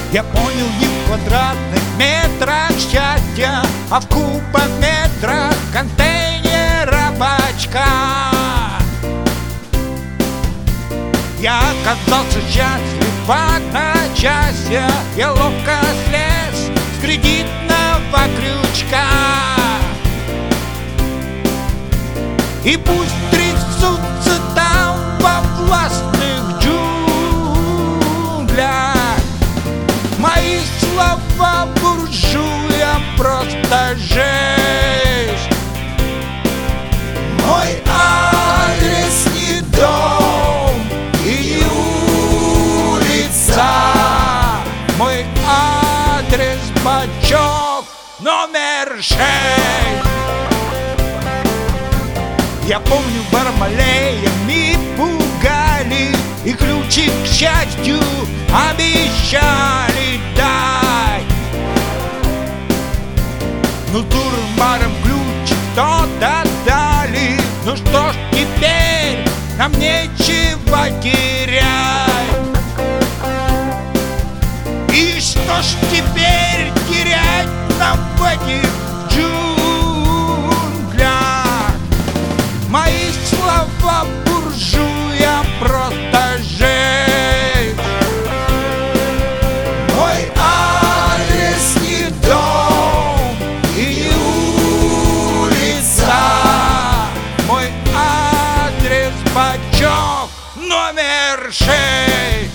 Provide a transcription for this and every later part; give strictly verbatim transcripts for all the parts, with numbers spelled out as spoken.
Я понял не в квадратных метрах счастья, а в кубометрах контейнера бачка. Я оказался счастлив в одночасье, я ловко слез с кредитного крючка. И пусть трясутся там во властных джунглях мои слова буржуя, просто жесть. Мой адрес не дом и не улица, мой адрес бачок номер шесть. Я помню, бармалеями пугали и ключи, к счастью, обещали дать. Ну, турбаром ключи кто-то дали. Ну что ж теперь, нам нечего терять. И что ж теперь терять нам в этих джунглях? Мои слова буржуя, просто жесть. Мой адрес не дом и не улица, мой адрес бачок номер шесть.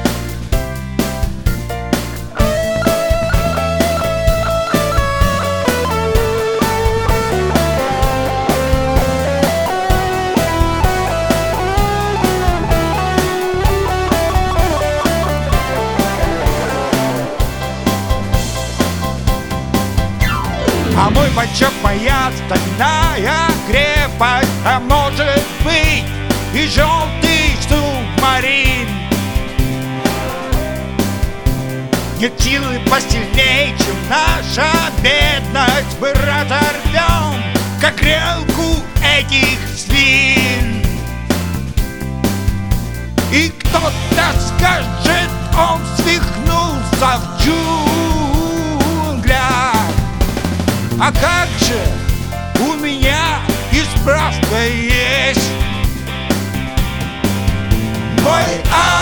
А мой бачок моя стальная крепость, а может быть и желтый субмарин. Нет силы посильней, чем наша бедность. Мы разорвем, как грелку этих свин. И кто-то скажет, он свихнулся в джунглях. А как же, у меня и справка есть. Мой